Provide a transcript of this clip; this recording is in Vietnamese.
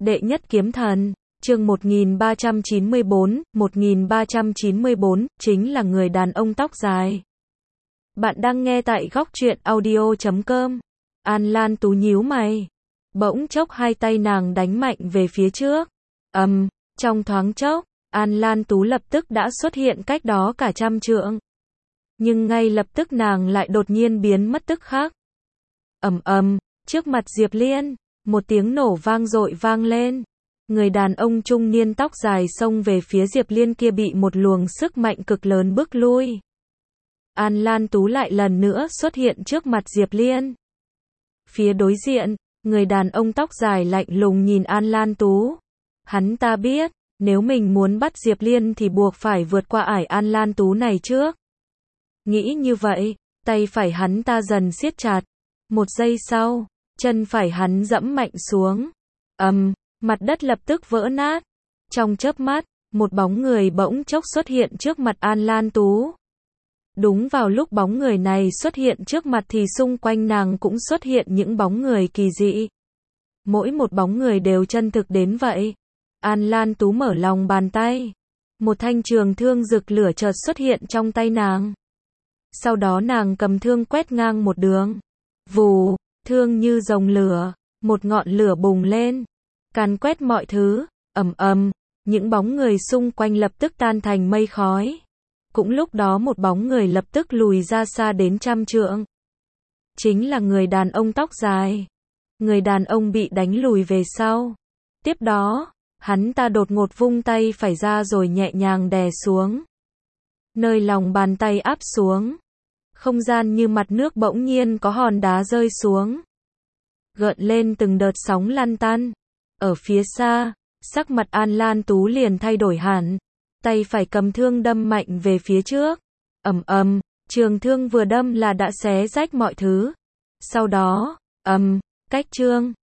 Đệ nhất kiếm thần, chương 1394, chính là người đàn ông tóc dài. Bạn đang nghe tại góc truyện audio.com. An Lan Tú nhíu mày. Bỗng chốc hai tay nàng đánh mạnh về phía trước. Trong thoáng chốc, An Lan Tú lập tức đã xuất hiện cách đó cả trăm trượng. Nhưng ngay lập tức nàng lại đột nhiên biến mất tức khắc. Trước mặt Diệp Liên, một tiếng nổ vang dội vang lên. Người đàn ông trung niên tóc dài xông về phía Diệp Liên kia bị một luồng sức mạnh cực lớn bức lui. An Lan Tú lại lần nữa xuất hiện trước mặt Diệp Liên. Phía đối diện, người đàn ông tóc dài lạnh lùng nhìn An Lan Tú. Hắn ta biết, nếu mình muốn bắt Diệp Liên thì buộc phải vượt qua ải An Lan Tú này trước. Nghĩ như vậy, tay phải hắn ta dần siết chặt. Một giây sau, chân phải hắn dẫm mạnh xuống. Mặt đất lập tức vỡ nát. Trong chớp mắt, một bóng người bỗng chốc xuất hiện trước mặt An Lan Tú. Đúng vào lúc bóng người này xuất hiện trước mặt thì xung quanh nàng cũng xuất hiện những bóng người kỳ dị. Mỗi một bóng người đều chân thực đến vậy. An Lan Tú mở lòng bàn tay. Một thanh trường thương rực lửa chợt xuất hiện trong tay nàng. Sau đó nàng cầm thương quét ngang một đường. Vù, thương như rồng lửa, một ngọn lửa bùng lên, càn quét mọi thứ. Những bóng người xung quanh lập tức tan thành mây khói. Cũng lúc đó một bóng người lập tức lùi ra xa đến trăm trượng. Chính là người đàn ông tóc dài. Người đàn ông bị đánh lùi về sau. Tiếp đó, hắn ta đột ngột vung tay phải ra rồi nhẹ nhàng đè xuống. Nơi lòng bàn tay áp xuống, không gian như mặt nước bỗng nhiên có hòn đá rơi xuống. Gợn lên từng đợt sóng lăn tăn. Ở phía xa, sắc mặt An Lan Tú liền thay đổi hẳn. Tay phải cầm thương đâm mạnh về phía trước. Trường thương vừa đâm là đã xé rách mọi thứ. Sau đó, cách chương.